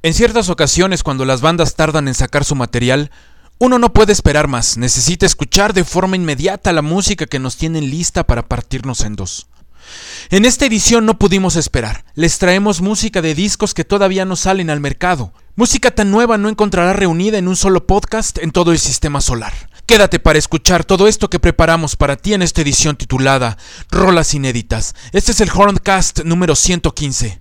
En ciertas ocasiones, cuando las bandas tardan en sacar su material, uno no puede esperar más, necesita escuchar de forma inmediata la música que nos tienen lista para partirnos en dos. En esta edición no pudimos esperar, les traemos música de discos que todavía no salen al mercado. Música tan nueva no encontrarás reunida en un solo podcast en todo el sistema solar. Quédate para escuchar todo esto que preparamos para ti en esta edición titulada Rolas Inéditas. Este es el Horncast número 115.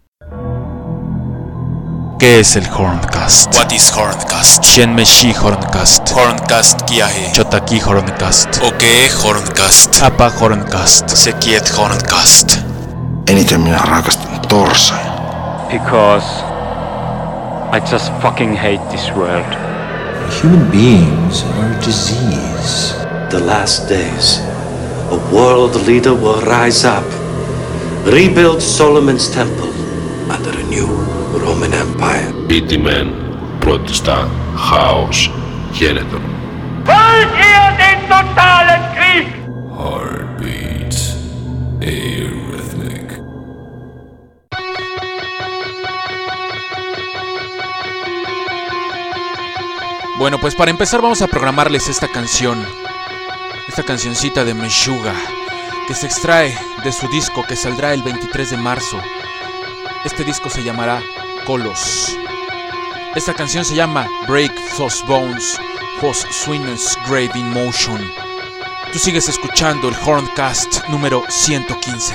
¿Qué es el Horncast? What is Horncast? Shenmeshi Horncast. Horncast kiahe. Chotaki Horncast. Oke Horncast. Apa Horncast. Sekiet Horncast. Eniten minä rakastan torsain. Because I just fucking hate this world. Human beings are a disease. The last days, a world leader will rise up, rebuild Solomon's temple under a new Roman Empire. Ήττιμεν πρώτιστα χάος γένετον. Heartbeat Arrhythmic. Bueno, pues para empezar vamos a programarles esta cancioncita de Meshuggah, que se extrae de su disco que saldrá el 23 de marzo. Este disco se llamará Kolos. Esta canción se llama Break Those Bones, Whose Sweetness Grave in Motion. Tú sigues escuchando el Horncast número 115.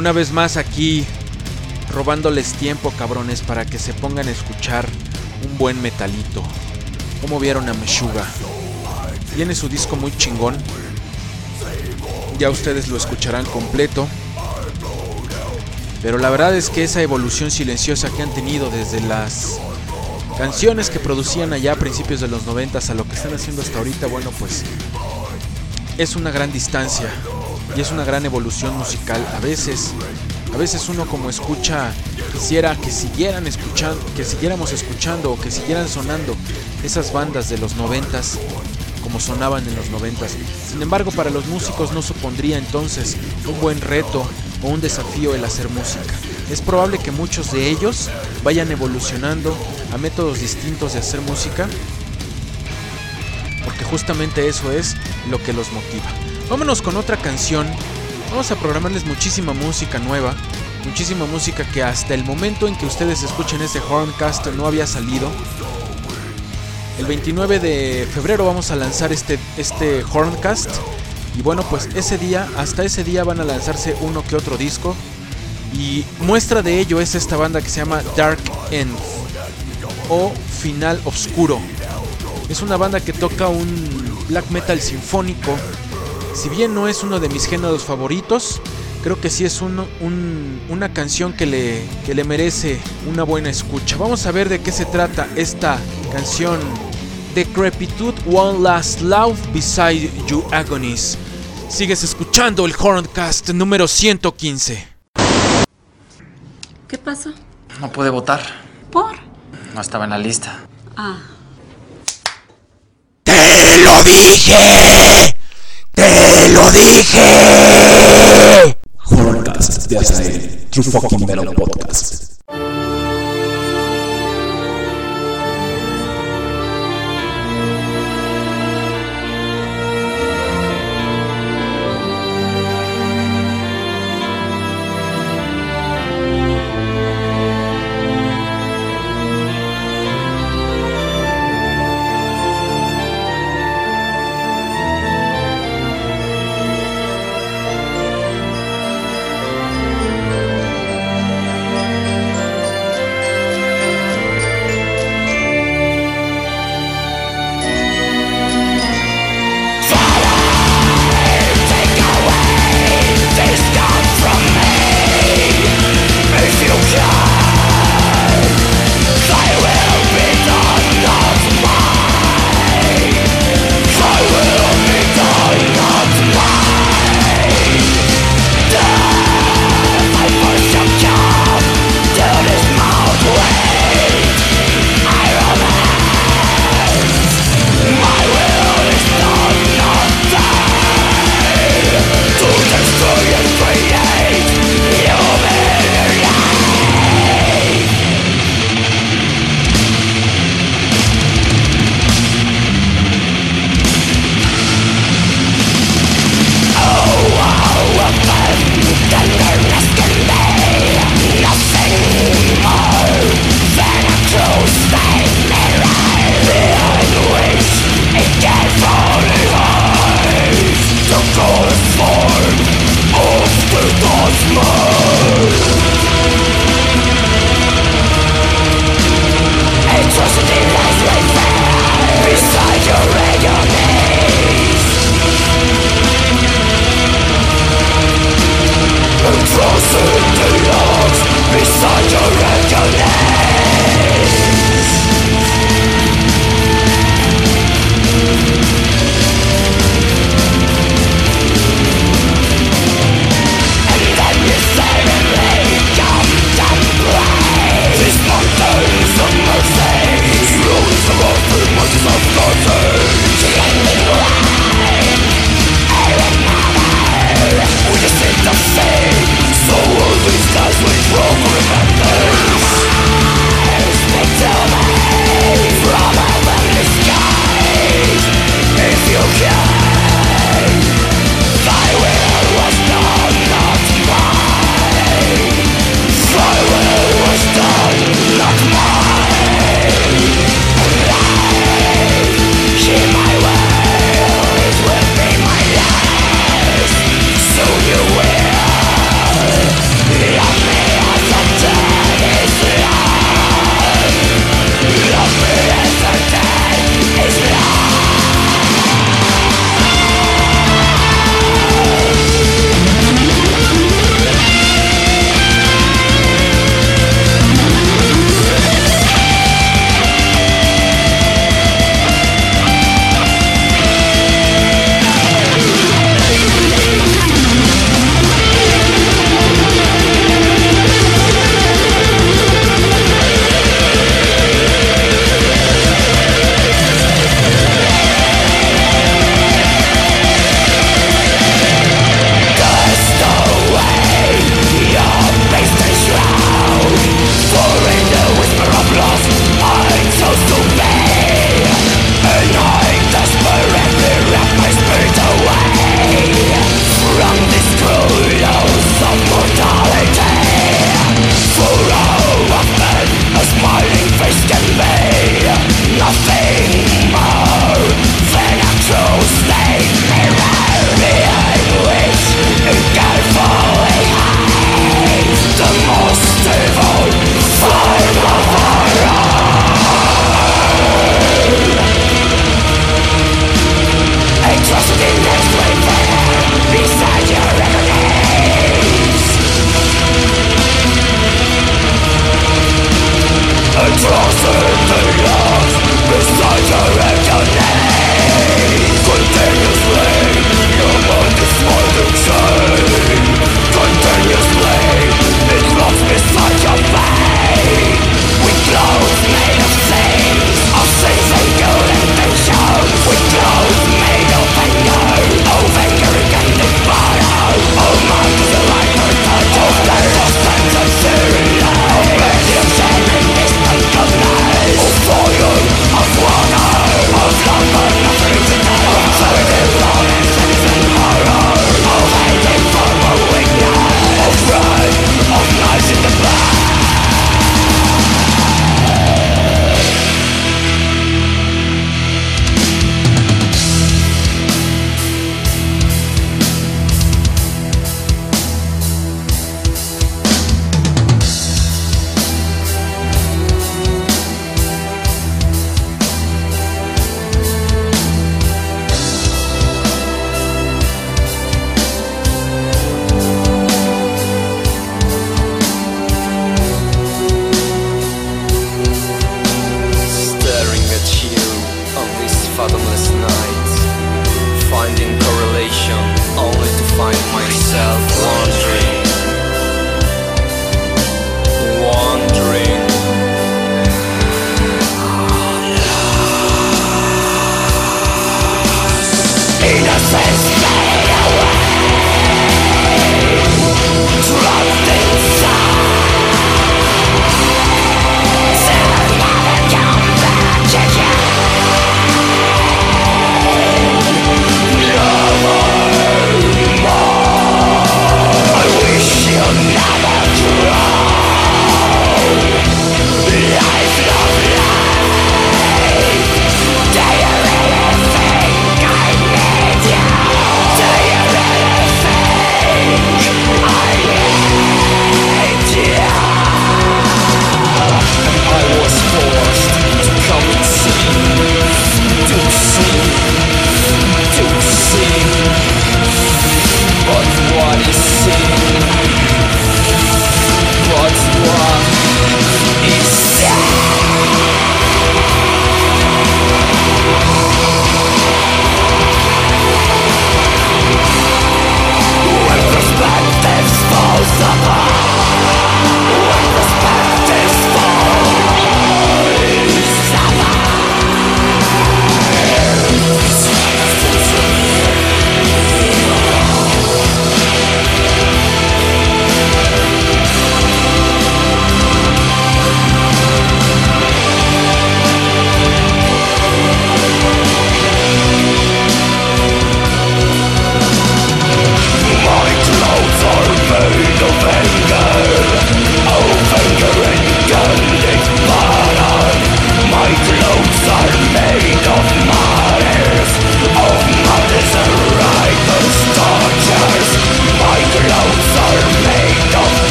Una vez más aquí robándoles tiempo, cabrones, para que se pongan a escuchar un buen metalito. Como vieron a Meshuggah, tiene su disco muy chingón. Ya ustedes lo escucharán completo. Pero la verdad es que esa evolución silenciosa que han tenido desde las canciones que producían allá a principios de los 90s a lo que están haciendo hasta ahorita, bueno, pues es una gran distancia y es una gran evolución musical. A veces uno como escucha quisiera que siguiéramos escuchando o que siguieran sonando esas bandas de los 90s como sonaban en los 90s. Sin embargo, para los músicos no supondría entonces un buen reto o un desafío el hacer música. Es probable que muchos de ellos vayan evolucionando a métodos distintos de hacer música, porque justamente eso es lo que los motiva. Vámonos con otra canción. Vamos a programarles muchísima música nueva, muchísima música que hasta el momento en que ustedes escuchen este Horncast no había salido. El 29 de febrero vamos a lanzar este Horncast. Y bueno, pues hasta ese día van a lanzarse uno que otro disco. Y muestra de ello es esta banda que se llama Dark End o Final Oscuro. Es una banda que toca un black metal sinfónico. Si bien no es uno de mis géneros favoritos, creo que sí es una canción que le merece una buena escucha. Vamos a ver de qué se trata esta canción. Decrepitude, One Last Love Beside You Agonies. Sigues escuchando el Horncast número 115. ¿Qué pasó? No pude votar. ¿Por? No estaba en la lista. Ah. ¡Te lo dije! ¡Te lo dije! Horncast de Azael, True Fucking Metal Podcast. So all these guys we broke remember.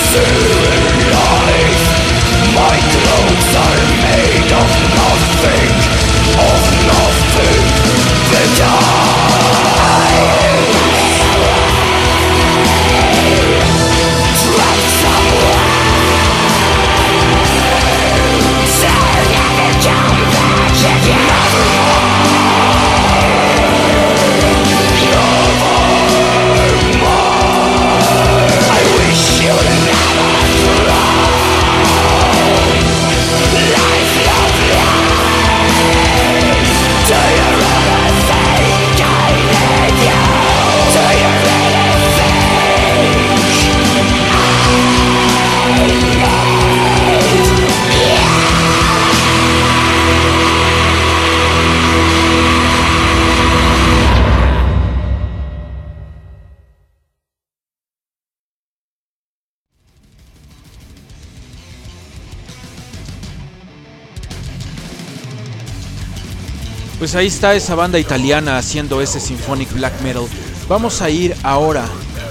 Pues ahí está esa banda italiana haciendo ese symphonic black metal. Vamos a ir ahora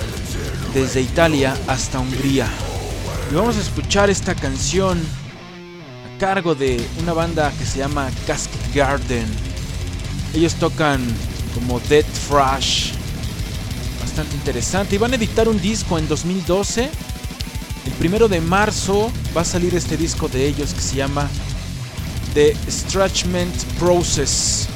desde Italia hasta Hungría y vamos a escuchar esta canción a cargo de una banda que se llama Casket Garden. Ellos tocan como death thrash, bastante interesante, y van a editar un disco en 2012. El 1 de marzo va a salir este disco de ellos que se llama The Stretchment Process,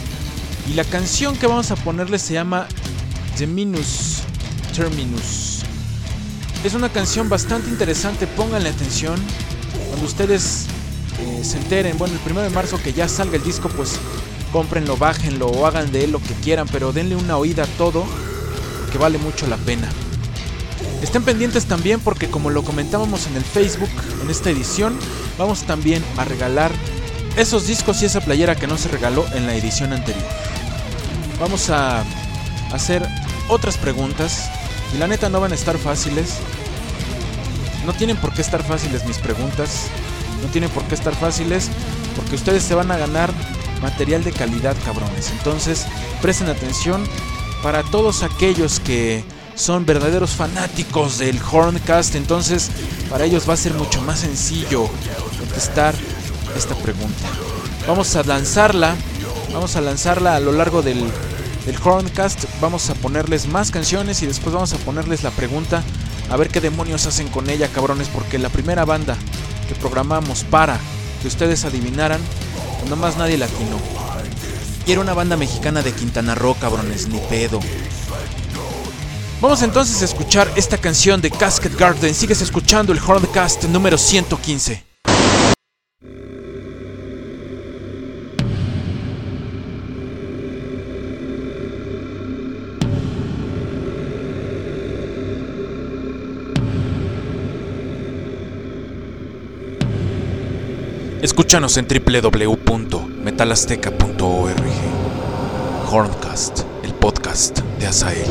y la canción que vamos a ponerle se llama The Minus Terminus. Es una canción bastante interesante, pónganle atención. Cuando ustedes se enteren, bueno, el 1 de marzo que ya salga el disco, pues cómprenlo, bájenlo o hagan de él lo que quieran, pero denle una oída a todo, porque vale mucho la pena. Estén pendientes también porque, como lo comentábamos en el Facebook, en esta edición vamos también a regalar esos discos y esa playera que no se regaló en la edición anterior. Vamos a hacer otras preguntas y la neta no van a estar fáciles. No tienen por qué estar fáciles mis preguntas. No tienen por qué estar fáciles porque ustedes se van a ganar material de calidad, cabrones. Entonces presten atención. Para todos aquellos que son verdaderos fanáticos del Horncast, entonces para ellos va a ser mucho más sencillo contestar esta pregunta. Vamos a lanzarla a lo largo del Horncast. Vamos a ponerles más canciones y después vamos a ponerles la pregunta, a ver qué demonios hacen con ella, cabrones, porque la primera banda que programamos para que ustedes adivinaran, nomás nadie la atinó. Y era una banda mexicana de Quintana Roo, cabrones, ni pedo. Vamos entonces a escuchar esta canción de Casket Garden. Sigues escuchando el Horncast número 115. Escúchanos en www.metalazteca.org. Horncast, el podcast de Azael.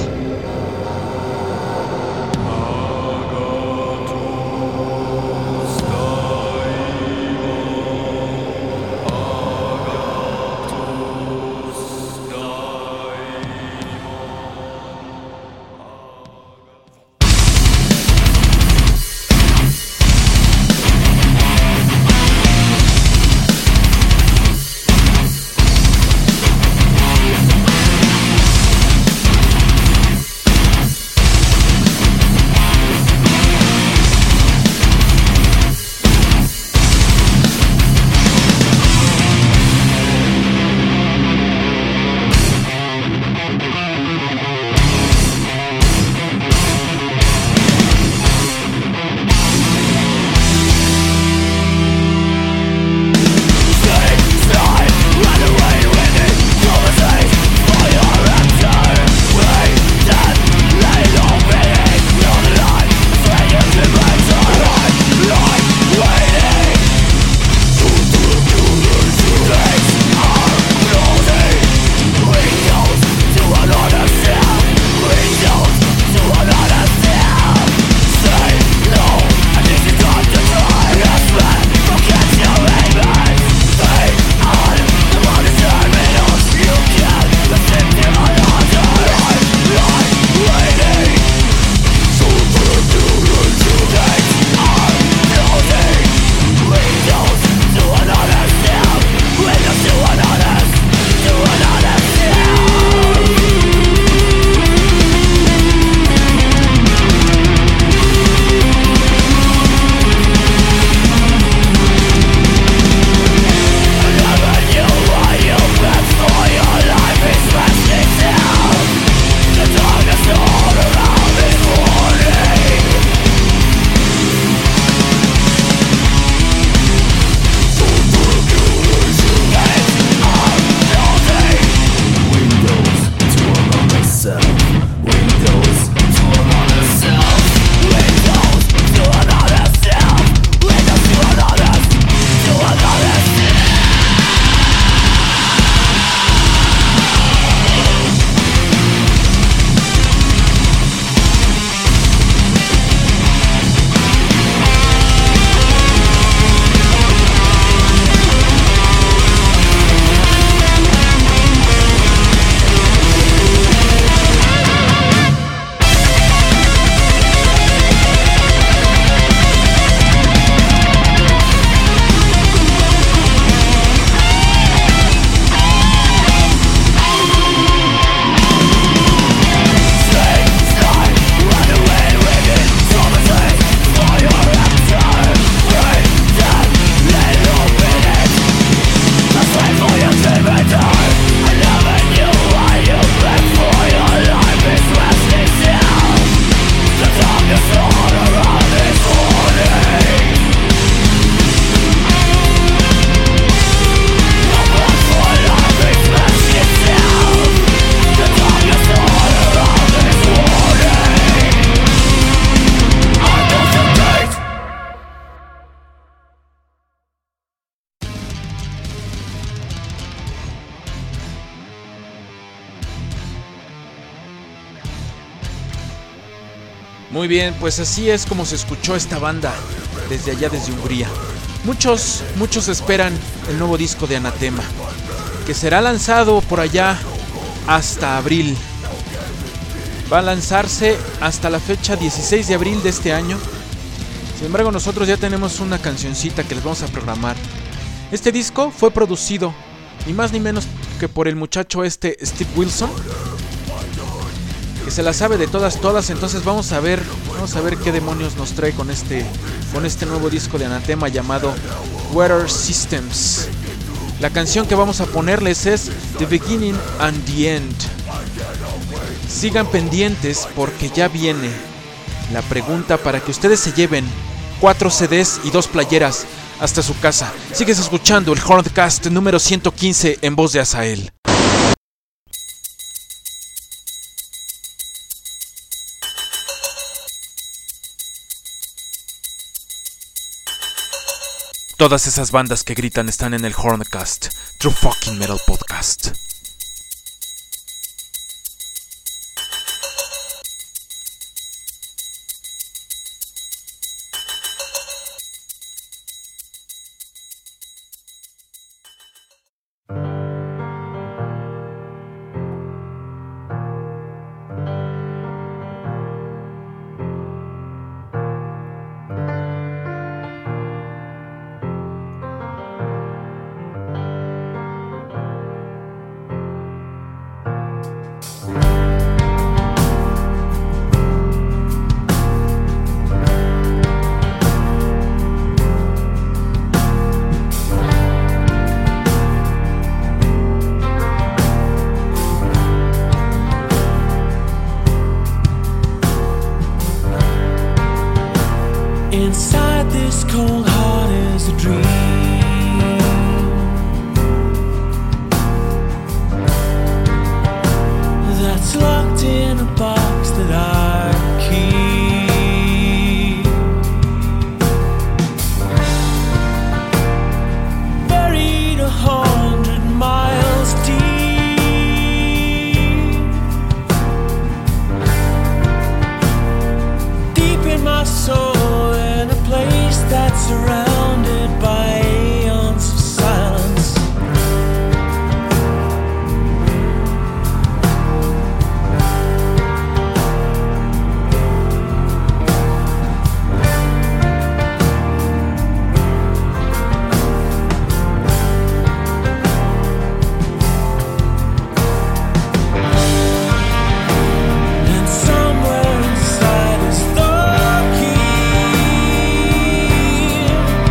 Muy bien, pues así es como se escuchó esta banda desde allá, desde Hungría. Muchos esperan el nuevo disco de Anathema, que será lanzado por allá hasta abril. Va a lanzarse hasta la fecha 16 de abril de este año. Sin embargo, nosotros ya tenemos una cancioncita que les vamos a programar. Este disco fue producido ni más ni menos que por el muchacho Steve Wilson, que se la sabe de todas, entonces vamos a ver qué demonios nos trae con este nuevo disco de Anathema llamado Weather Systems. La canción que vamos a ponerles es The Beginning and the End. Sigan pendientes porque ya viene la pregunta para que ustedes se lleven 4 CDs y 2 playeras hasta su casa. Sigues escuchando el Horncast número 115 en voz de Azael. Todas esas bandas que gritan están en el Horncast, True Fucking Metal Podcast. Inside this cold heart is a dream that's locked in a box that I keep, buried 100 miles deep. Deep in my soul, in a place that's surrounded by aeons of silence. And somewhere inside is the key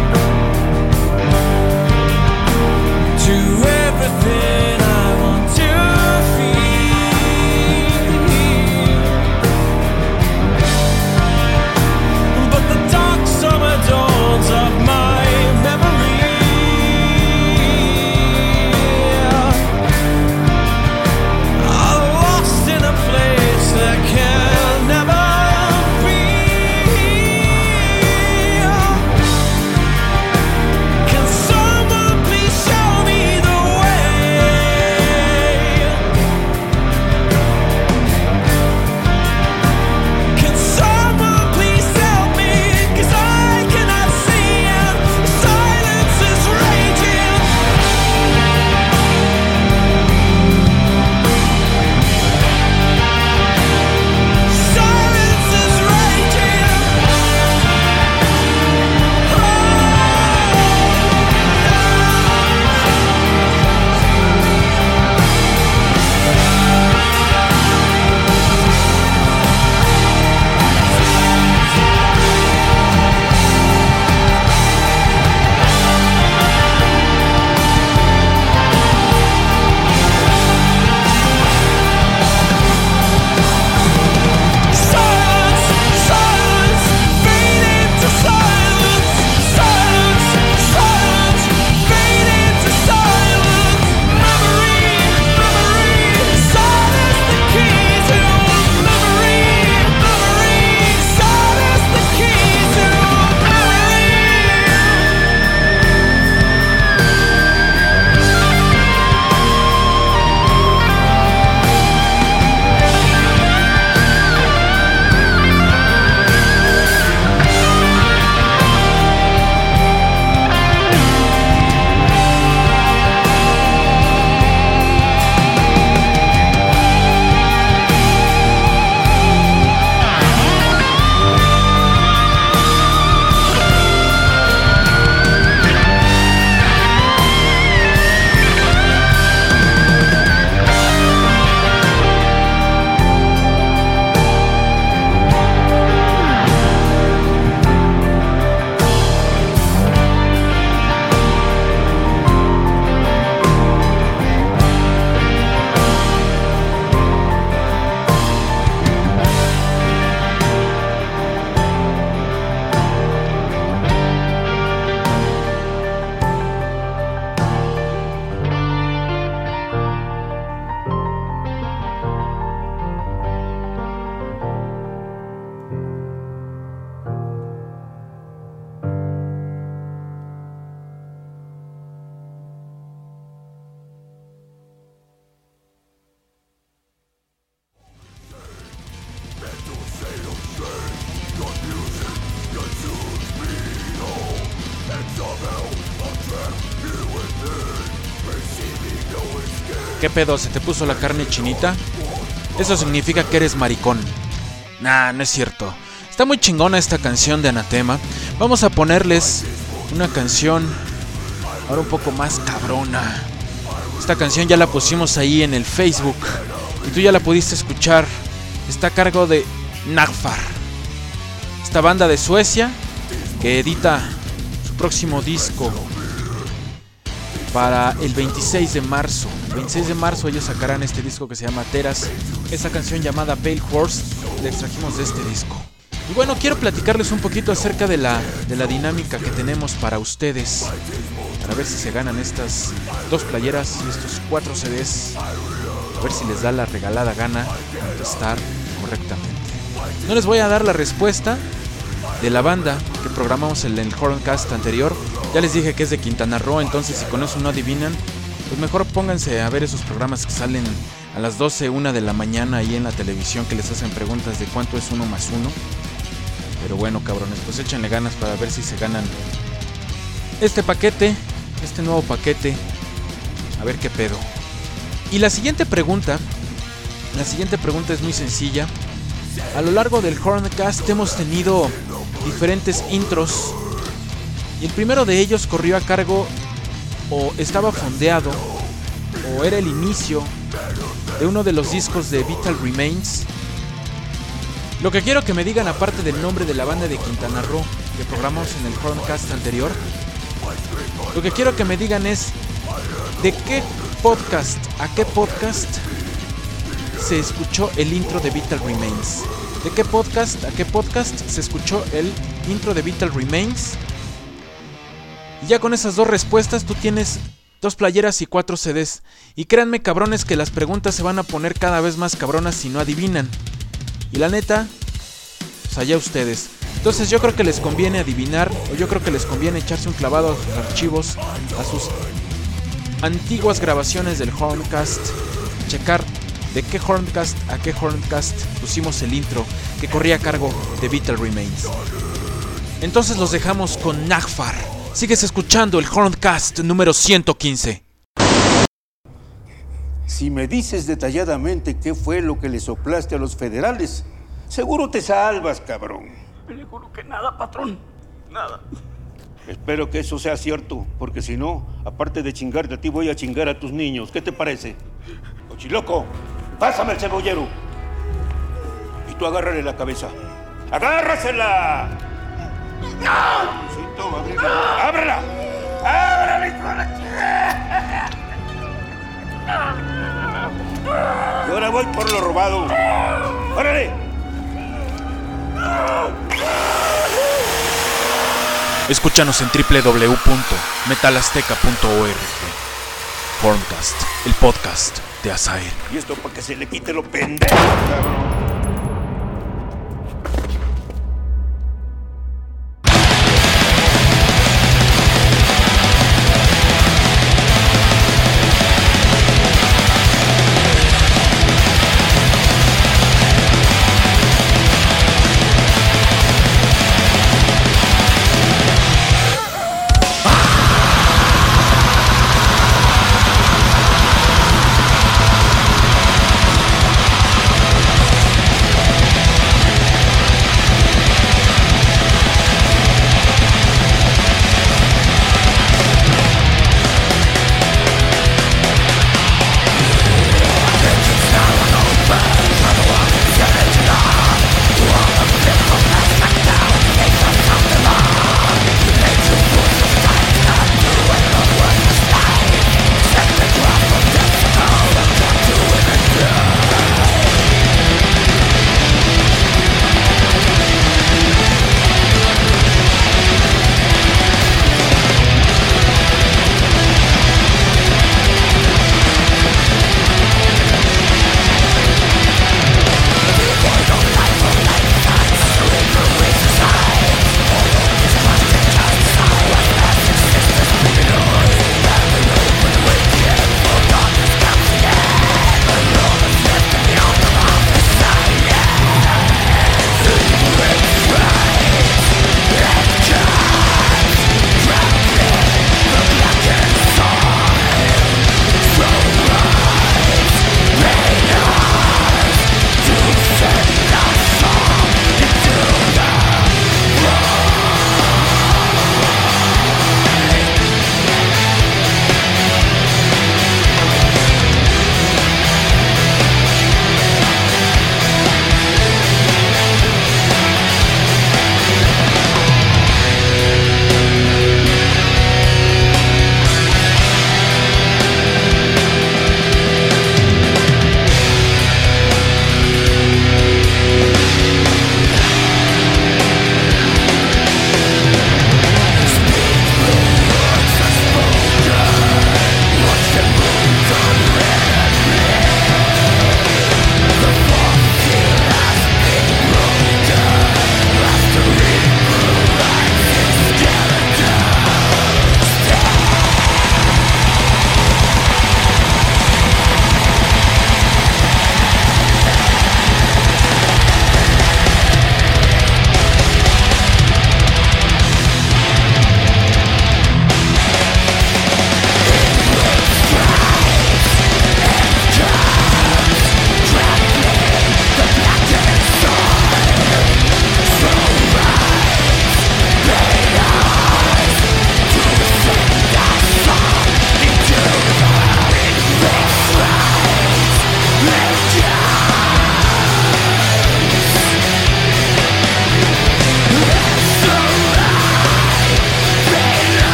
¿Qué pedo? ¿Se te puso la carne chinita? Eso significa que eres maricón. Nah, no es cierto. Está muy chingona esta canción de Anatema. Vamos a ponerles una canción ahora un poco más cabrona. Esta canción ya la pusimos ahí en el Facebook y tú ya la pudiste escuchar. Está a cargo de Nagfar, esta banda de Suecia que edita su próximo disco para el 26 de marzo. El 26 de marzo ellos sacarán este disco que se llama Teras. Esa canción llamada Pale Horse la extrajimos de este disco. Y bueno, quiero platicarles un poquito acerca de la dinámica que tenemos para ustedes, para ver si se ganan estas 2 playeras y estos 4 CDs, a ver si les da la regalada gana contestar correctamente. No les voy a dar la respuesta de la banda que programamos en el Horncast anterior. Ya les dije que es de Quintana Roo, entonces si con eso no adivinan, pues mejor pónganse a ver esos programas que salen a las 12, 1 de la mañana ahí en la televisión, que les hacen preguntas de cuánto es 1 más 1. Pero bueno, cabrones, pues échenle ganas para ver si se ganan este paquete, este nuevo paquete. A ver qué pedo. Y la siguiente pregunta es muy sencilla. A lo largo del Horncast hemos tenido diferentes intros y el primero de ellos corrió a cargo, o estaba fondeado, o era el inicio de uno de los discos de Vital Remains. Lo que quiero que me digan, aparte del nombre de la banda de Quintana Roo que programamos en el Horncast anterior, lo que quiero que me digan es de qué podcast a qué podcast se escuchó el intro de Vital Remains. ¿De qué podcast a qué podcast se escuchó el intro de Vital Remains? Y ya con esas 2 respuestas tú tienes 2 playeras y 4 CDs. Y créanme, cabrones, que las preguntas se van a poner cada vez más cabronas si no adivinan. Y la neta, pues allá ustedes. Entonces yo creo que les conviene adivinar, o yo creo que les conviene echarse un clavado a sus archivos, a sus antiguas grabaciones del Horncast, checar de qué Horncast a qué Horncast pusimos el intro que corría a cargo de Vital Remains. Entonces los dejamos con Nagfar. Sigues escuchando el Horncast número 115. Si me dices detalladamente qué fue lo que le soplaste a los federales, seguro te salvas, cabrón. Le juro que nada, patrón. Nada. Espero que eso sea cierto, porque si no, aparte de chingarte a ti, voy a chingar a tus niños. ¿Qué te parece? Cochiloco, pásame el cebollero. Y tú agárrale la cabeza. ¡Agárrasela! ¡No! Sí, toma, ábrela. ¡Ábrela! ¡Ábrela, hijo de la chingada! Y ahora voy por lo robado. ¡Órale! Escúchanos en www.metalazteca.org. Horncast, el podcast de Azael. Y esto para que se le quite lo pendejo, cabrón.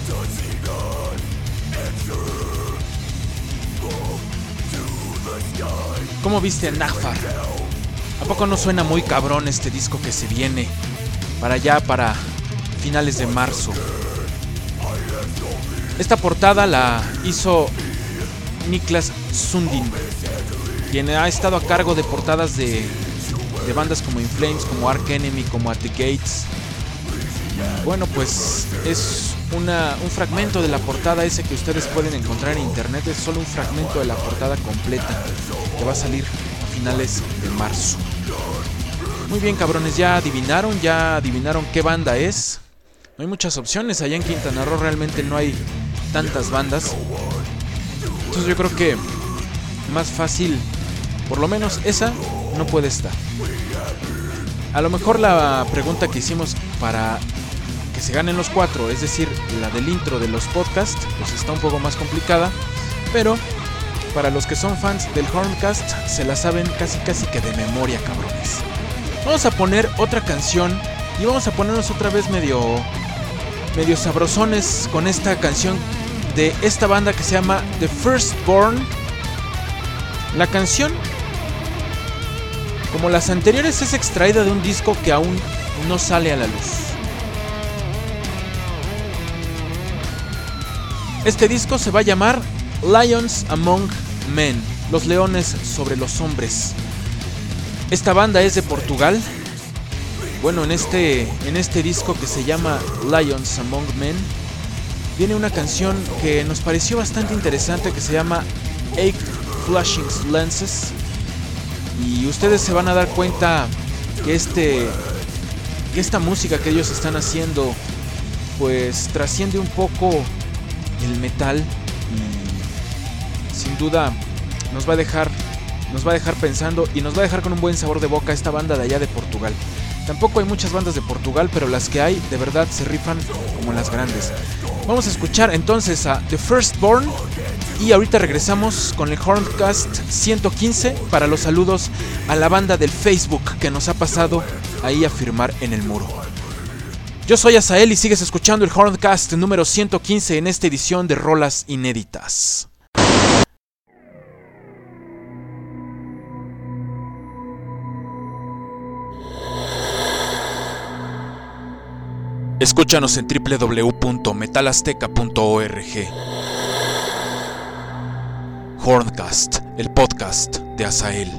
¿Cómo viste a Nahfar? ¿A poco no suena muy cabrón este disco que se viene para allá, para finales de marzo? Esta portada la hizo Niklas Sundin, quien ha estado a cargo de portadas de bandas como In Flames, como Arch Enemy, como At The Gates. Bueno, pues es un fragmento de la portada ese que ustedes pueden encontrar en internet. Es solo un fragmento de la portada completa que va a salir a finales de marzo. Muy bien, cabrones, ya adivinaron qué banda es. No hay muchas opciones, allá en Quintana Roo realmente no hay tantas bandas. Entonces yo creo que más fácil, por lo menos esa no puede estar. A lo mejor la pregunta que hicimos para que se ganen los 4, es decir, la del intro de los podcasts, pues está un poco más complicada, pero para los que son fans del Horncast se la saben casi que de memoria, cabrones. Vamos a poner otra canción y vamos a ponernos otra vez medio sabrosones con esta canción de esta banda que se llama The Firstborn. La canción, como las anteriores, es extraída de un disco que aún no sale a la luz. Este disco se va a llamar Lions Among Men, los leones sobre los hombres. Esta banda es de Portugal. Bueno, en este disco que se llama Lions Among Men viene una canción que nos pareció bastante interesante que se llama Eight Flashing Lenses. Y ustedes se van a dar cuenta que esta música que ellos están haciendo pues trasciende un poco el metal y sin duda nos va a dejar pensando y nos va a dejar con un buen sabor de boca esta banda de allá de Portugal. Tampoco hay muchas bandas de Portugal, pero las que hay de verdad se rifan como las grandes. Vamos a escuchar entonces a The Firstborn y ahorita regresamos con el Horncast 115 para los saludos a la banda del Facebook que nos ha pasado ahí a firmar en el muro. Yo soy Azael y sigues escuchando el Horncast número 115 en esta edición de Rolas Inéditas. Escúchanos en www.metalazteca.org. Horncast, el podcast de Azael.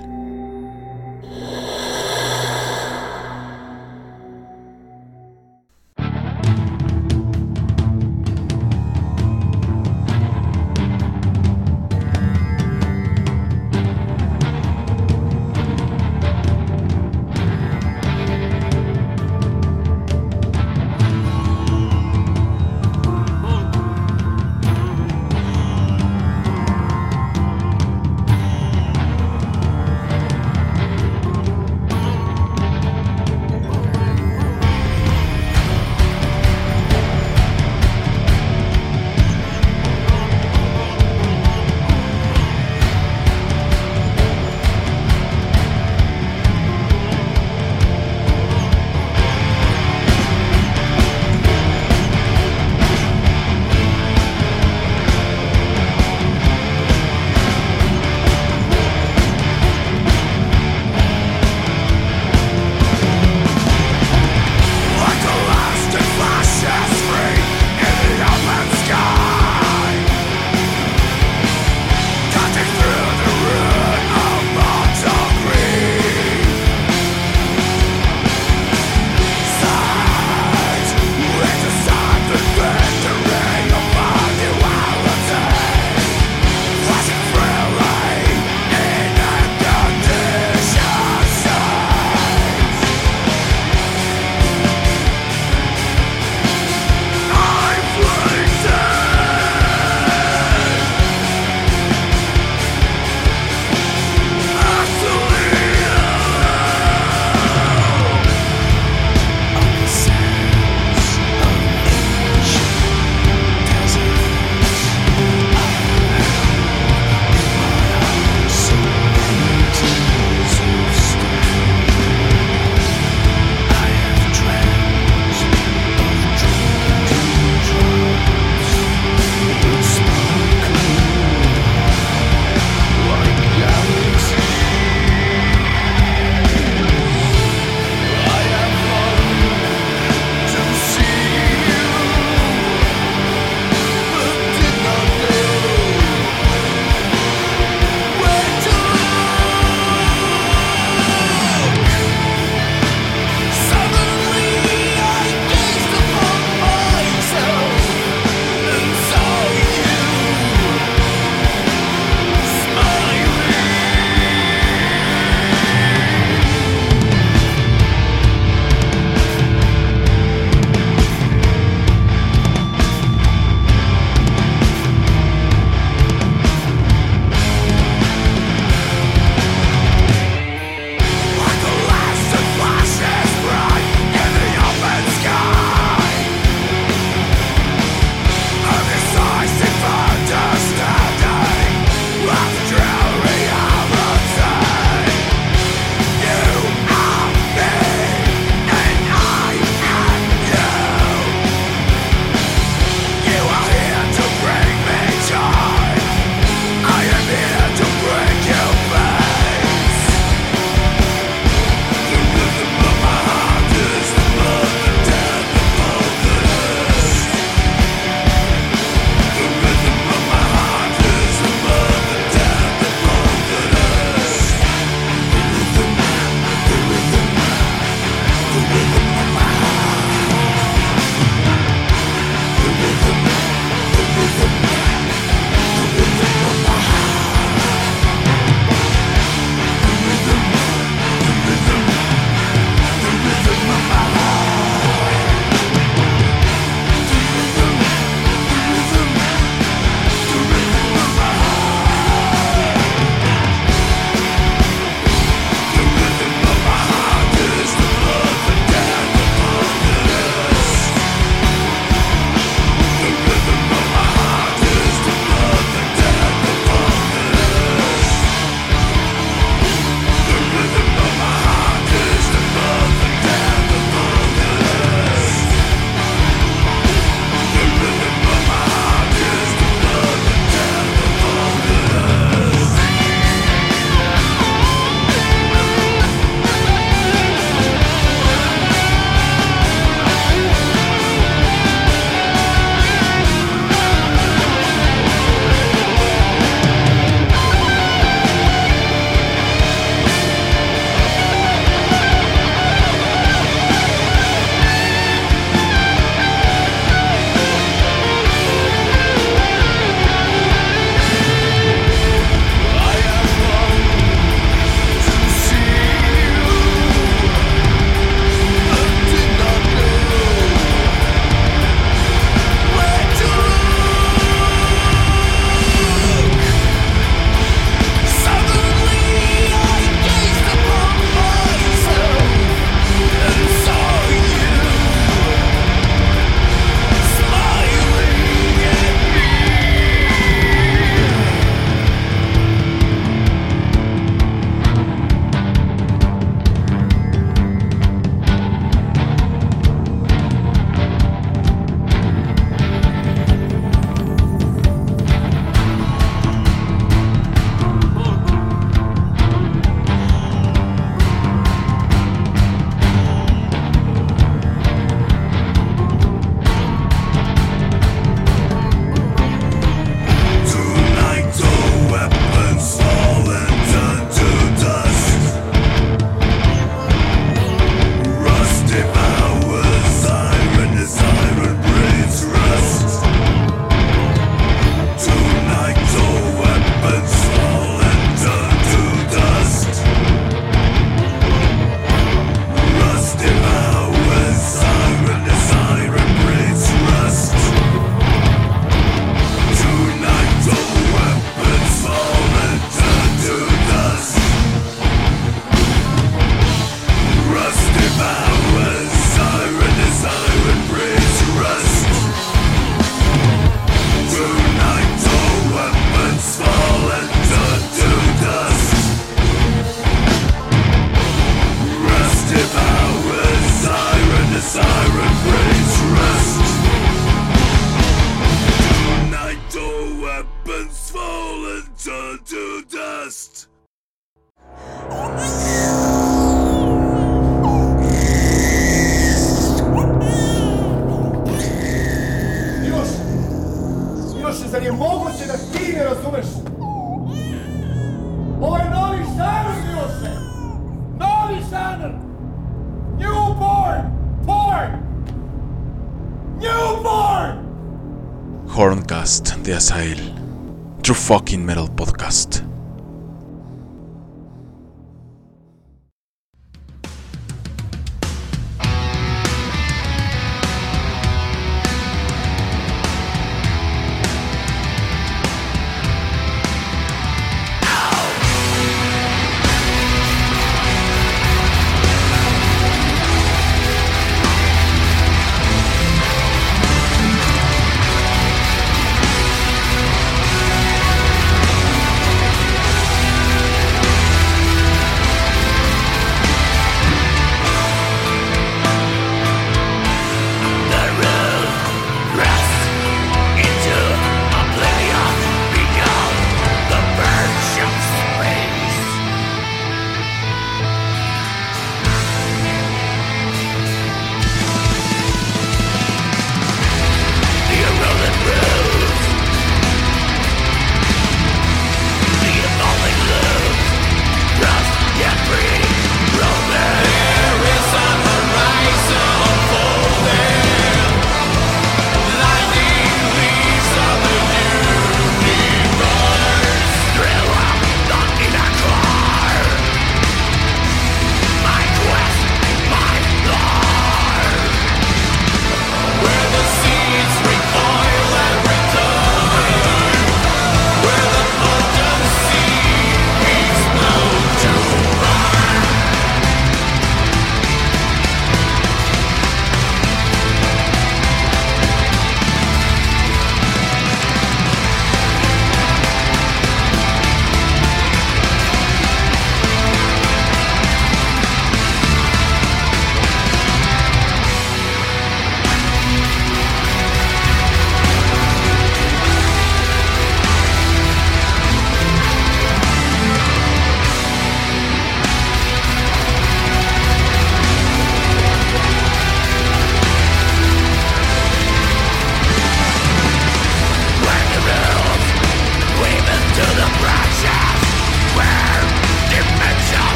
Horncast de Azael, True Fucking Metal Podcast.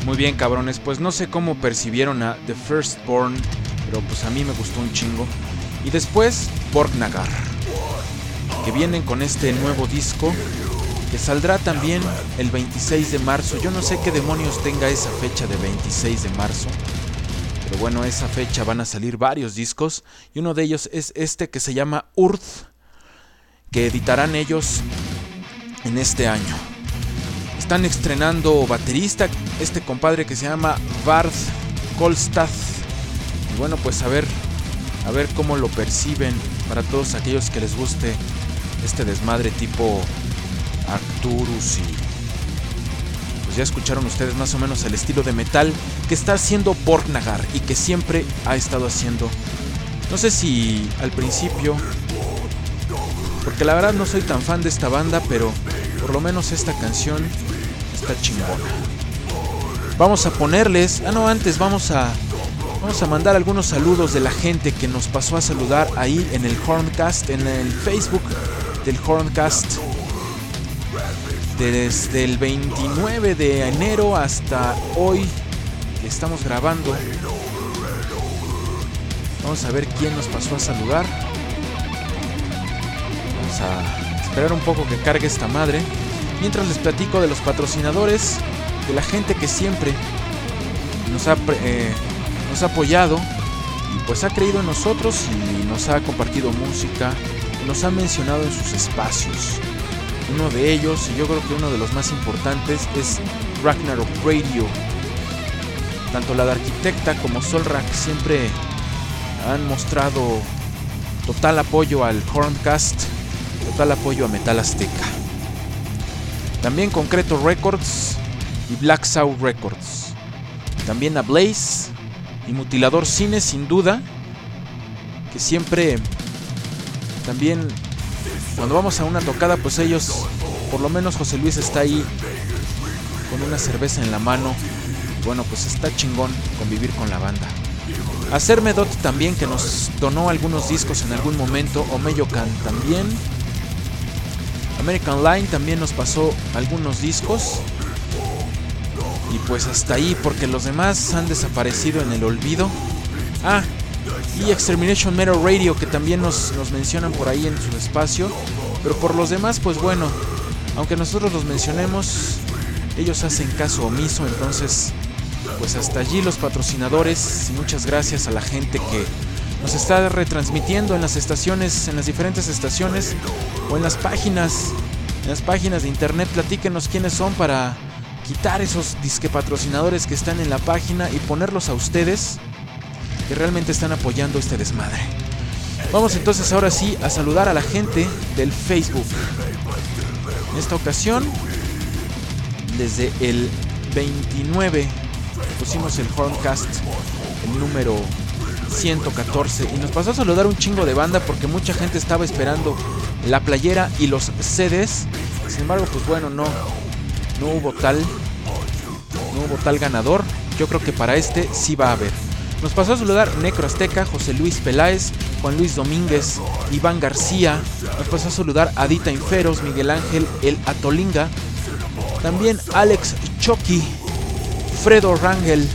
Muy bien, cabrones, pues no sé cómo percibieron a The Firstborn, pero pues a mí me gustó un chingo. Y después Borknagar, que vienen con este nuevo disco que saldrá también el 26 de marzo. Yo no sé qué demonios tenga esa fecha de 26 de marzo, pero bueno, esa fecha van a salir varios discos y uno de ellos es este que se llama Urth, que editarán ellos en este año. Están estrenando baterista, este compadre que se llama Vard Kolstad. Y bueno, pues a ver cómo lo perciben para todos aquellos que les guste este desmadre tipo Arcturus. Y pues ya escucharon ustedes más o menos el estilo de metal que está haciendo Borknagar y que siempre ha estado haciendo. No sé si al principio, porque la verdad no soy tan fan de esta banda, pero por lo menos esta canción está chingona. Vamos a ponerles... antes vamos a mandar algunos saludos de la gente que nos pasó a saludar ahí en el Horncast, en el Facebook del Horncast. Desde el 29 de enero hasta hoy que estamos grabando. Vamos a ver quién nos pasó a saludar. Vamos a esperar un poco que cargue esta madre mientras les platico de los patrocinadores, de la gente que siempre nos ha apoyado y pues ha creído en nosotros y nos ha compartido música, nos ha mencionado en sus espacios. Uno de ellos, y yo creo que uno de los más importantes, es Ragnarok Radio. Tanto la de Arquitecta como Solrak siempre han mostrado total apoyo al Horncast, total apoyo a Metal Azteca. También Concreto Records y Black South Records. También a Blaze y Mutilador Cine, sin duda, que siempre también cuando vamos a una tocada, pues ellos, por lo menos José Luis está ahí con una cerveza en la mano. Bueno, pues está chingón convivir con la banda. A Cermedot también, que nos donó algunos discos en algún momento. Omeyocan también. American Line también nos pasó algunos discos. Y pues hasta ahí, porque los demás han desaparecido en el olvido. Y Extermination Metal Radio, que también nos mencionan por ahí en su espacio. Pero por los demás, pues bueno, aunque nosotros los mencionemos, ellos hacen caso omiso. Entonces, pues hasta allí los patrocinadores. Y muchas gracias a la gente que nos está retransmitiendo en las estaciones, en las diferentes estaciones o en las páginas de internet. Platíquenos quiénes son para quitar esos disque patrocinadores que están en la página y ponerlos a ustedes, que realmente están apoyando este desmadre. Vamos entonces ahora sí a saludar a la gente del Facebook. En esta ocasión, desde el 29 pusimos el Horncast, el número 114, y nos pasó a saludar un chingo de banda porque mucha gente estaba esperando la playera y los CDs. Sin embargo, pues bueno, no hubo tal ganador. Yo creo que para este sí va a haber. Nos pasó a saludar Necro Azteca, José Luis Peláez, Juan Luis Domínguez, Iván García. Nos pasó a saludar Adita Inferos, Miguel Ángel El Atolinga, también Alex Chucky, Fredo Rangel,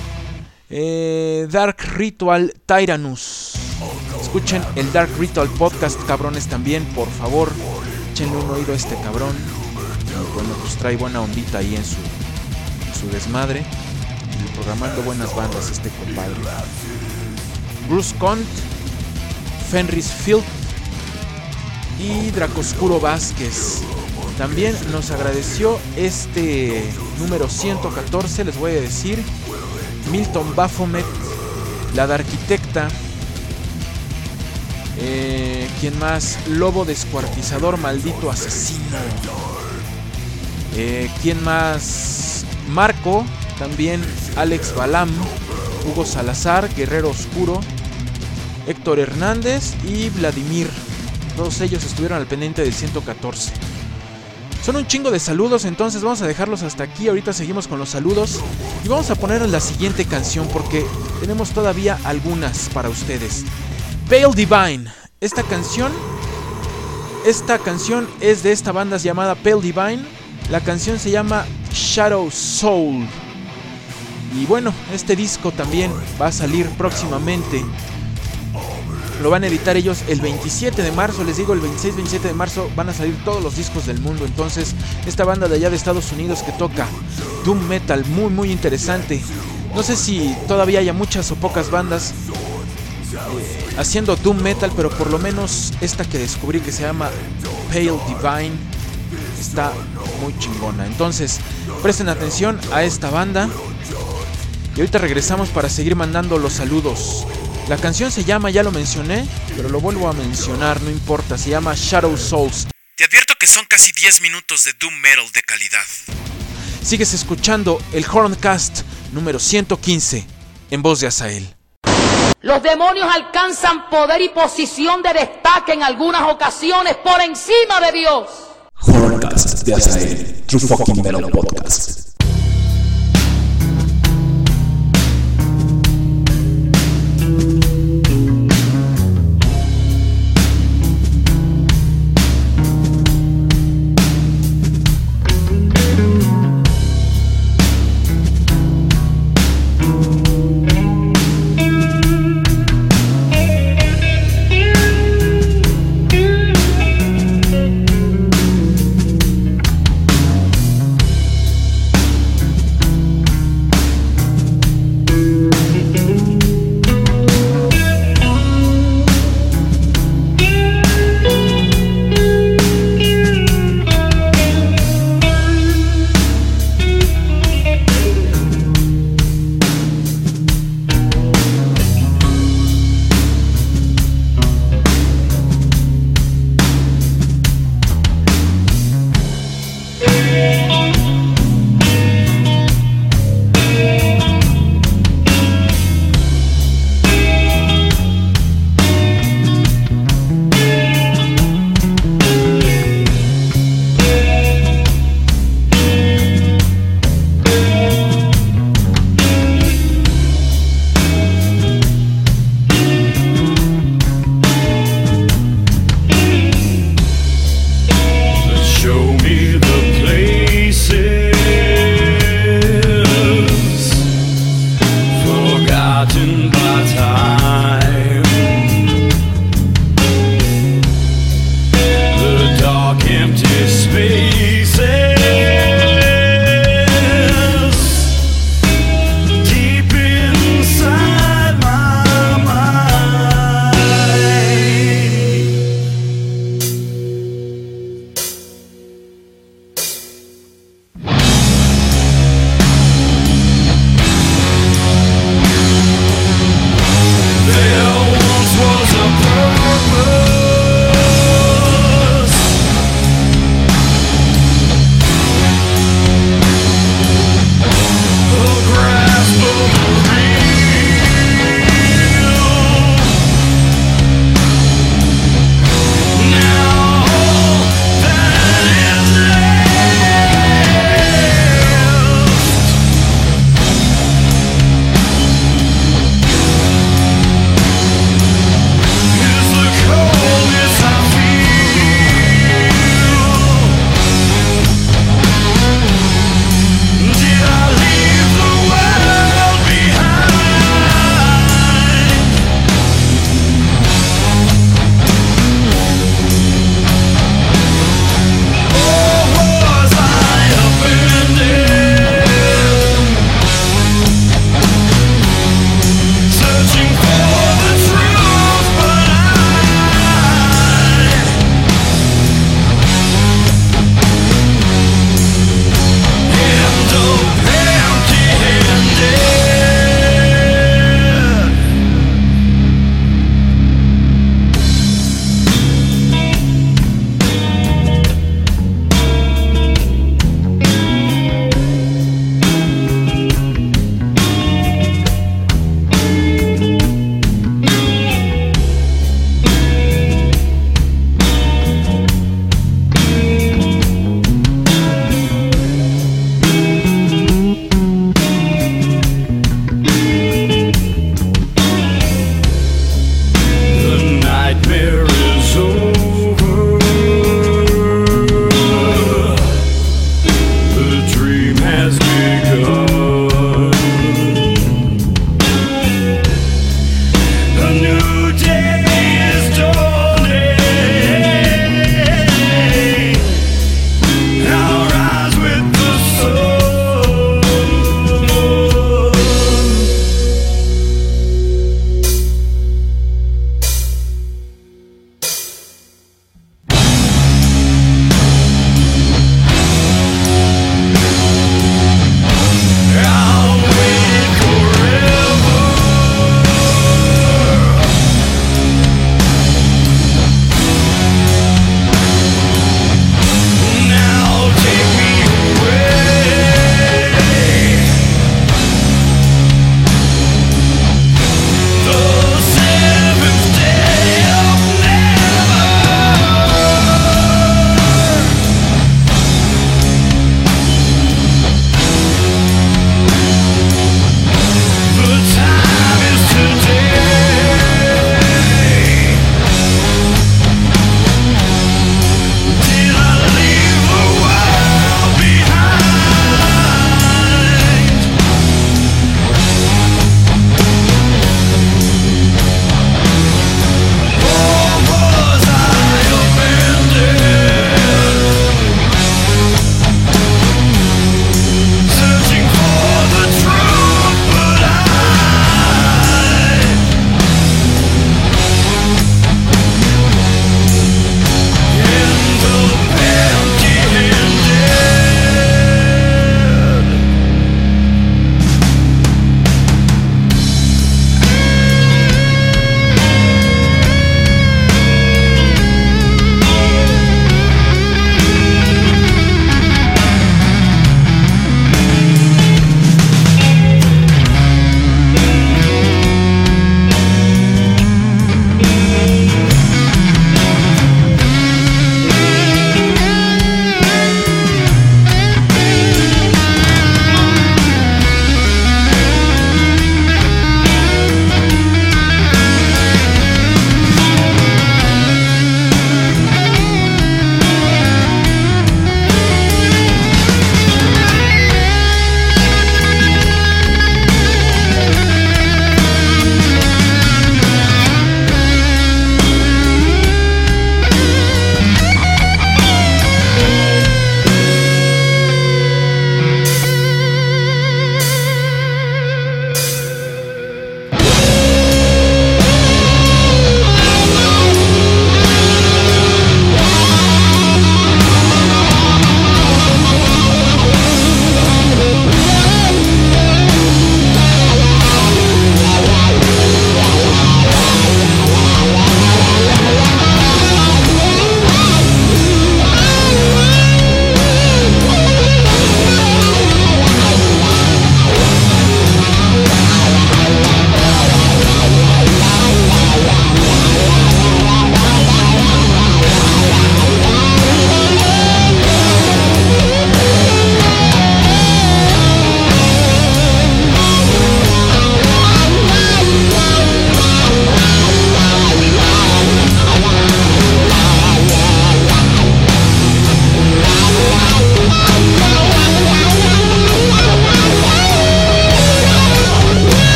Dark Ritual Tyrannus. Escuchen el Dark Ritual Podcast, cabrones, también, por favor. Échenle un oído a este cabrón. Bueno, pues trae buena ondita ahí en su desmadre. Y programando buenas bandas este compadre. Bruce Cont, Fenris Field y Dracoscuro Vázquez. También nos agradeció este número 114, les voy a decir. Milton Baphomet, la de Arquitecta. ¿Quién más? Lobo Descuartizador, Maldito Asesino. ¿Quién más? Marco, también Alex Balam, Hugo Salazar, Guerrero Oscuro, Héctor Hernández y Vladimir. Todos ellos estuvieron al pendiente del 114. Son un chingo de saludos, entonces vamos a dejarlos hasta aquí. Ahorita seguimos con los saludos y vamos a poner la siguiente canción porque tenemos todavía algunas para ustedes. Pale Divine. Esta canción es de esta banda llamada Pale Divine. La canción se llama Shadow Soul. Y bueno, este disco también va a salir próximamente. Lo van a editar ellos el 27 de marzo, les digo, el 26-27 de marzo van a salir todos los discos del mundo. Entonces, esta banda de allá de Estados Unidos que toca doom metal, muy muy interesante. No sé si todavía haya muchas o pocas bandas haciendo doom metal, pero por lo menos esta que descubrí, que se llama Pale Divine, está muy chingona. Entonces, presten atención a esta banda. Y ahorita regresamos para seguir mandando los saludos. La canción se llama, ya lo mencioné, pero lo vuelvo a mencionar, no importa, se llama Shadow Souls. Te advierto que son casi 10 minutos de doom metal de calidad. Sigues escuchando el Horncast número 115 en voz de Azael. Los demonios alcanzan poder y posición de destaque en algunas ocasiones por encima de Dios. Horncast de Azael, True Fucking Metal Podcast.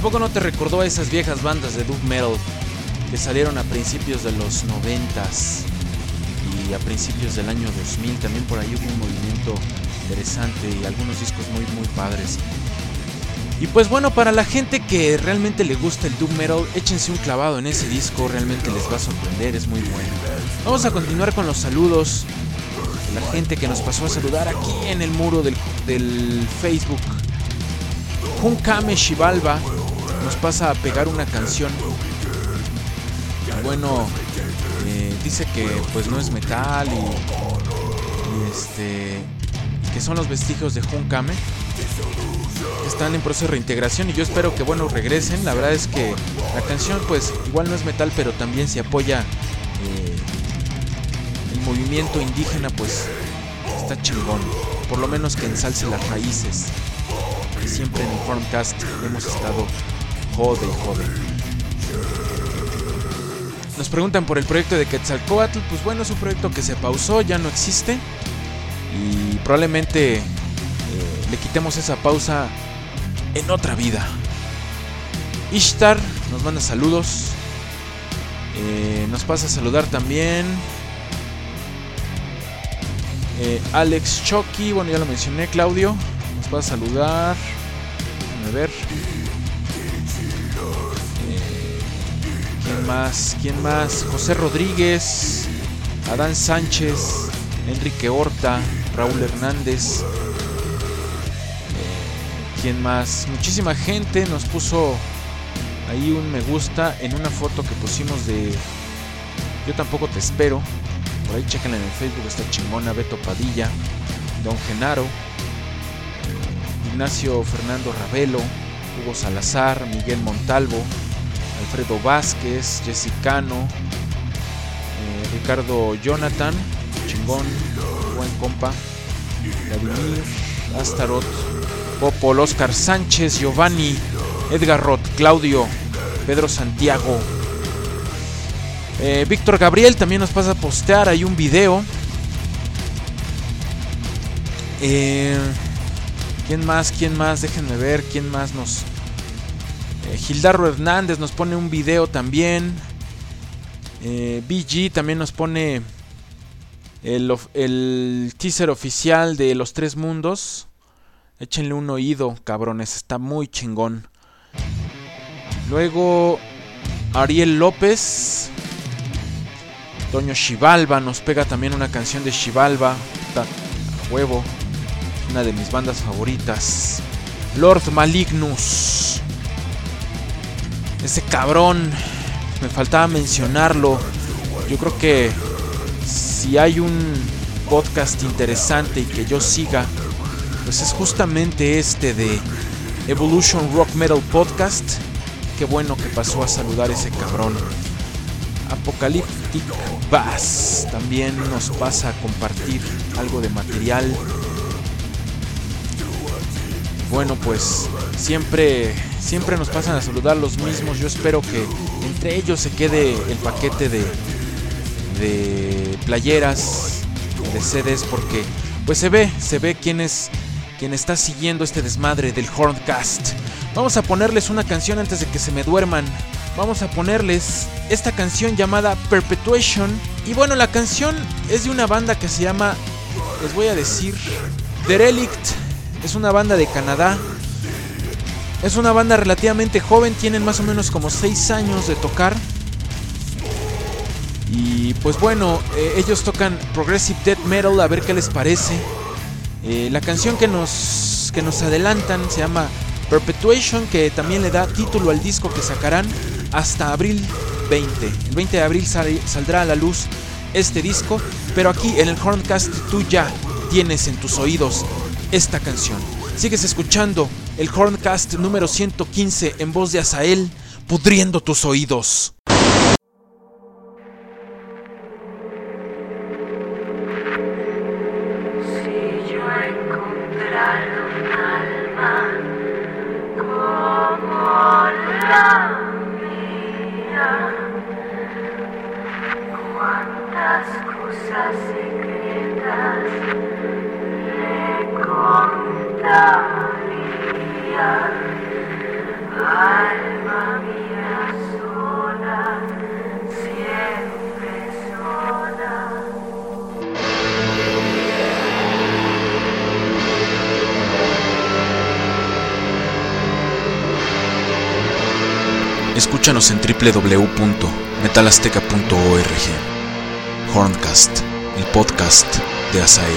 ¿A poco no te recordó a esas viejas bandas de Doom Metal que salieron a principios de los 90s y a principios del año 2000? También por ahí hubo un movimiento interesante y algunos discos muy padres. Y pues bueno, para la gente que realmente le gusta el Doom Metal, échense un clavado en ese disco, realmente les va a sorprender, es muy bueno. Vamos a continuar con los saludos. La gente que nos pasó a saludar aquí en el muro del Facebook. Junkame Shivalba nos pasa a pegar una canción. Bueno, dice que pues no es metal y que son los vestigios de Junkame. Están en proceso de reintegración y yo espero que bueno regresen. La verdad es que la canción pues igual no es metal, pero también se apoya el movimiento indígena, pues está chingón. Por lo menos que ensalce las raíces que siempre en el Horncast hemos estado jode. Nos preguntan por el proyecto de Quetzalcóatl. Pues bueno, es un proyecto que se pausó, ya no existe y probablemente le quitemos esa pausa en otra vida. Ishtar nos manda saludos. Nos pasa a saludar también Alex Chucky, bueno ya lo mencioné. Claudio nos pasa a saludar. A ver. ¿Quién más? José Rodríguez, Adán Sánchez, Enrique Horta, Raúl Hernández. ¿Quién más? Muchísima gente nos puso ahí un me gusta en una foto que pusimos de Yo Tampoco Te Espero. Por ahí chequenla en el Facebook, está chingona. Beto Padilla, Don Genaro, Ignacio Fernando Ravelo, Hugo Salazar, Miguel Montalvo, Alfredo Vázquez, Jessicano, Ricardo Jonathan, chingón, buen compa, Vladimir, Astaroth, Popol, Oscar Sánchez, Giovanni, Edgar Roth, Claudio, Pedro Santiago, Víctor Gabriel también nos pasa a postear ahí un video. ¿Quién más? Déjenme ver quién más nos... Gildardo Hernández nos pone un video también. BG también nos pone el teaser oficial de Los Tres Mundos. Échenle un oído, cabrones, está muy chingón. Luego Ariel López, Toño Xibalba nos pega también una canción de Xibalba. Está a huevo, una de mis bandas favoritas. Lord Malignus, ese cabrón, me faltaba mencionarlo. Yo creo que si hay un podcast interesante y que yo siga, pues es justamente este de Evolution Rock Metal Podcast. Qué bueno que pasó a saludar ese cabrón. Apocalyptic Bass también nos pasa a compartir algo de material. Bueno, pues siempre nos pasan a saludar los mismos. Yo espero que entre ellos se quede el paquete de playeras, de CDs, porque pues se ve quién está siguiendo este desmadre del Horncast. Vamos a ponerles una canción antes de que se me duerman. Vamos a ponerles esta canción llamada Perpetuation. Y bueno, la canción es de una banda que se llama, les voy a decir, Derelict. Es una banda de Canadá. Es una banda relativamente joven, tienen más o menos como 6 años de tocar. Y pues bueno, ellos tocan Progressive Death Metal, a ver qué les parece. La canción que nos adelantan se llama Perpetuation, que también le da título al disco que sacarán hasta abril 20. El 20 de abril saldrá a la luz este disco, pero aquí en el Horncast tú ya tienes en tus oídos esta canción. Sigues escuchando el Horncast número 115 en voz de Azael, pudriendo tus oídos. Si yo encontrara un alma como la mía, cuántas cosas secretas le contaría. Escúchanos en www.metalazteca.org. Horncast, el podcast de Azael.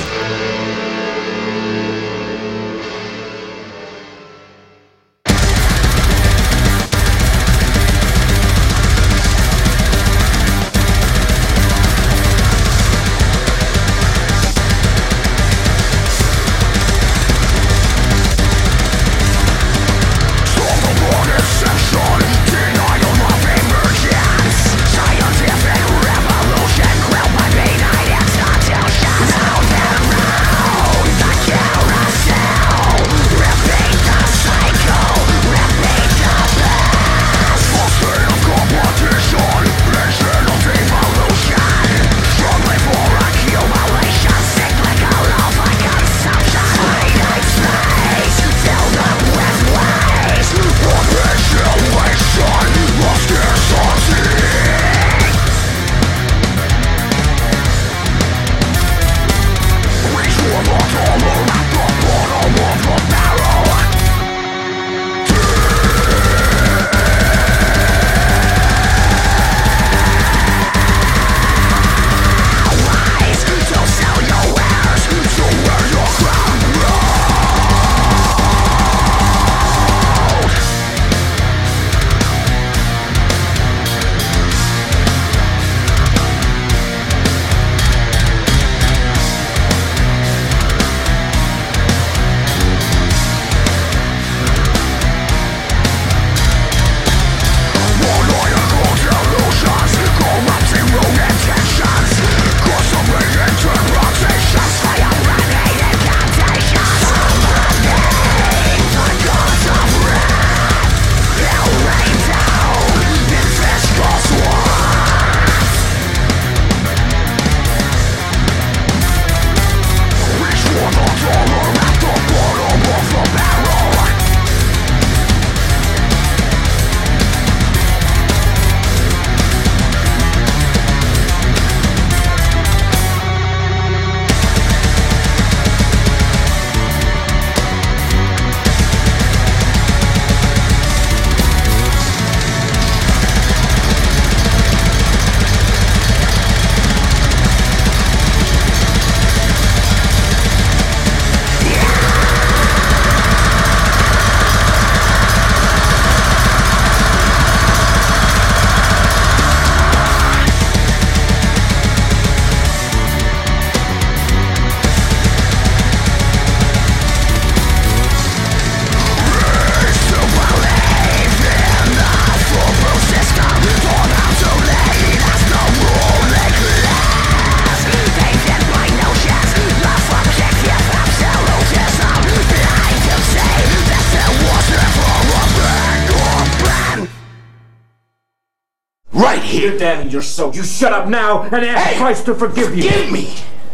You're damning your soul. You shut up now and ask Christ to forgive you. Forgive me!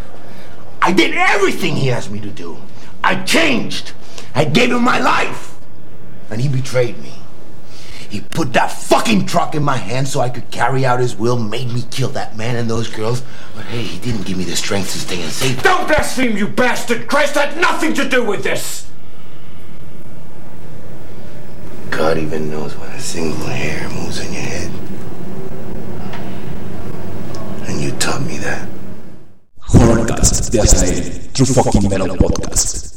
I did everything he asked me to do. I changed. I gave him my life. And he betrayed me. He put that fucking truck in my hand so I could carry out his will, made me kill that man and those girls. But hey, he didn't give me the strength to stay and save. Don't blaspheme, you bastard! Christ had nothing to do with this! God even knows when a single hair moves on your head. And you taught me that. Horncast de Azael, True Fucking Metal Podcast.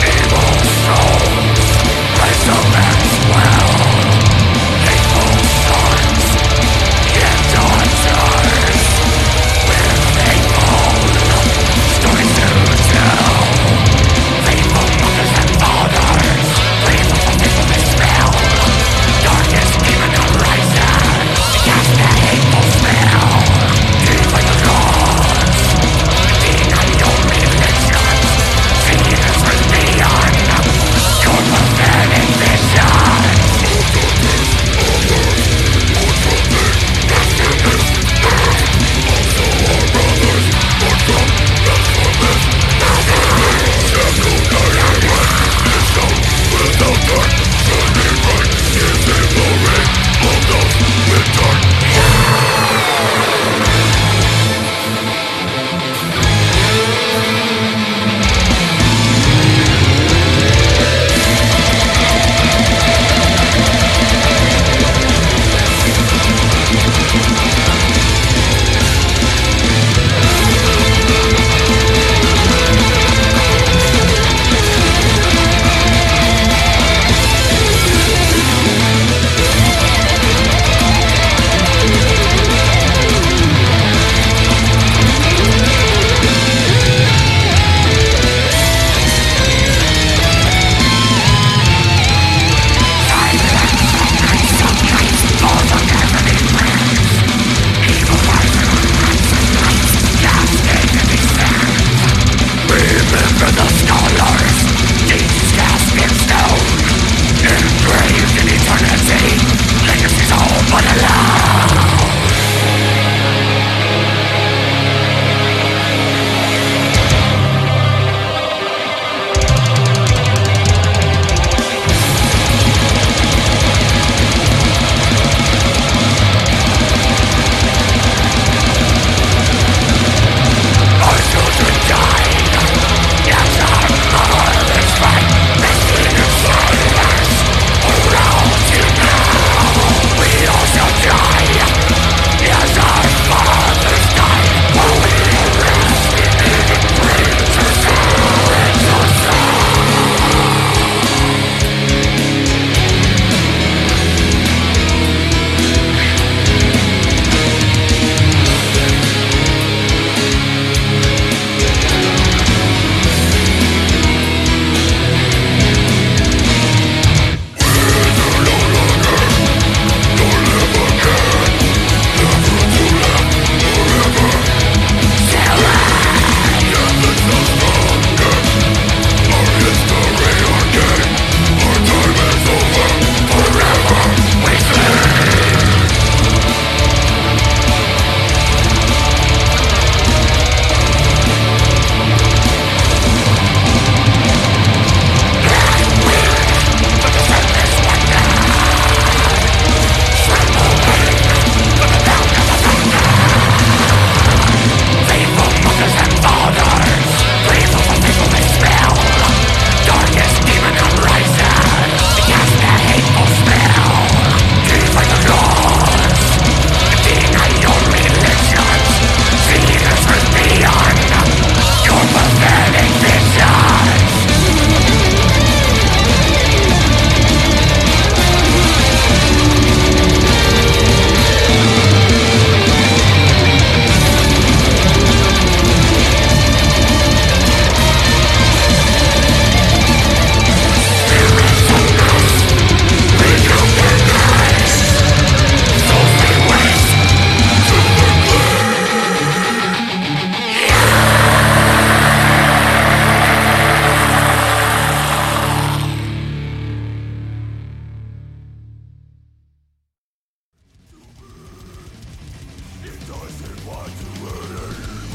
Rise up and swell, hateful soul.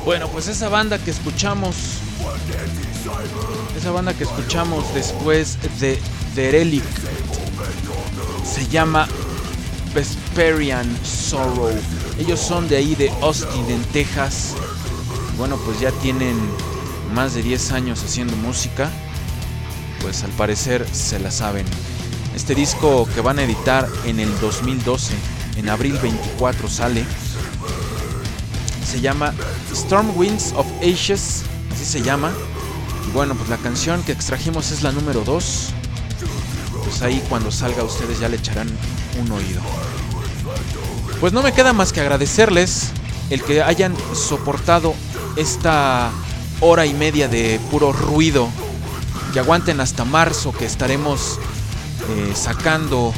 Bueno, pues esa banda que escuchamos después de Derelict se llama Vesperian Sorrow. Ellos son de ahí de Austin, en Texas. Bueno, pues ya tienen más de 10 años haciendo música. Pues al parecer se la saben. Este disco que van a editar en el 2012, en abril 24 sale. Se llama Storm Winds of Ashes, así se llama. Y bueno, pues la canción que extrajimos es la número 2. Pues ahí cuando salga ustedes ya le echarán un oído. Pues no me queda más que agradecerles el que hayan soportado esta hora y media de puro ruido. Que aguanten hasta marzo, que estaremos sacando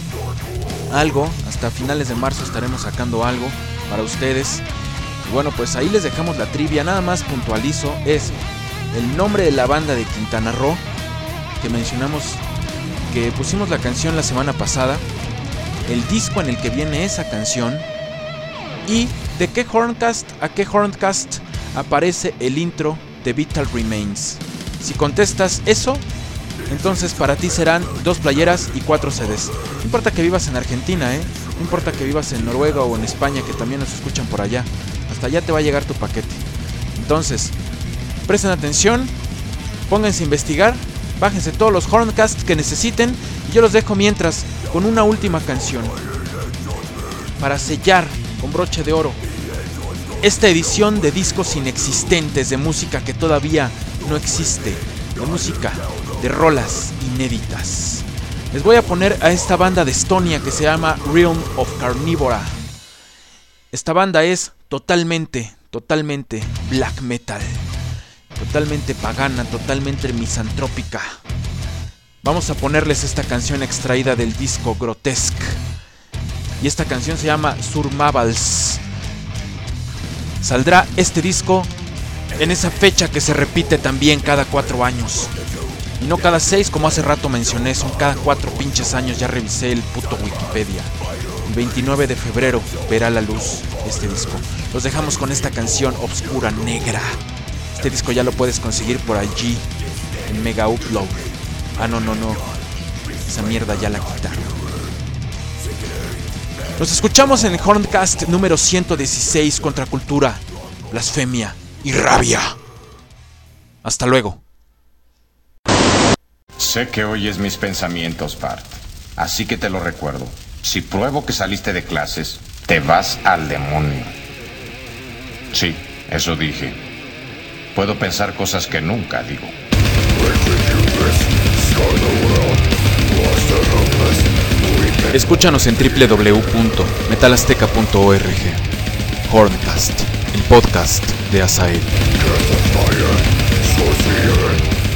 algo. Hasta finales de marzo estaremos sacando algo para ustedes. Y bueno, pues ahí les dejamos la trivia. Nada más puntualizo, es el nombre de la banda de Quintana Roo que mencionamos, que pusimos la canción la semana pasada, el disco en el que viene esa canción y de qué Horncast a qué Horncast aparece el intro de Vital Remains. Si contestas eso, entonces para ti serán 2 playeras y 4 CDs. No importa que vivas en Argentina, no importa que vivas en Noruega o en España, que también nos escuchan por allá. Hasta allá te va a llegar tu paquete. Entonces, presten atención, pónganse a investigar, bájense todos los Horncast que necesiten y yo los dejo mientras con una última canción para sellar con broche de oro esta edición de discos inexistentes, de música que todavía no existe, de música, de rolas inéditas. Les voy a poner a esta banda de Estonia que se llama Realm of Carnivora. Esta banda es totalmente black metal, totalmente pagana, totalmente misantrópica. Vamos a ponerles esta canción extraída del disco Grotesque. Y esta canción se llama Surmavals. Saldrá este disco en esa fecha que se repite también cada 4 años. Y no cada 6 como hace rato mencioné, son cada 4 pinches años, ya revisé el puto Wikipedia. El 29 de febrero verá la luz este disco. Los dejamos con esta canción obscura, negra. Este disco ya lo puedes conseguir por allí, en Mega Upload. Ah, no. Esa mierda ya la quitaron. Nos escuchamos en el Horncast número 116, Contracultura, Blasfemia y Rabia. Hasta luego. Sé que oyes mis pensamientos, Bart. Así que te lo recuerdo. Si pruebo que saliste de clases, te vas al demonio. Sí, eso dije. Puedo pensar cosas que nunca digo. Escúchanos en www.metalazteca.org. Horncast, el podcast de Asael.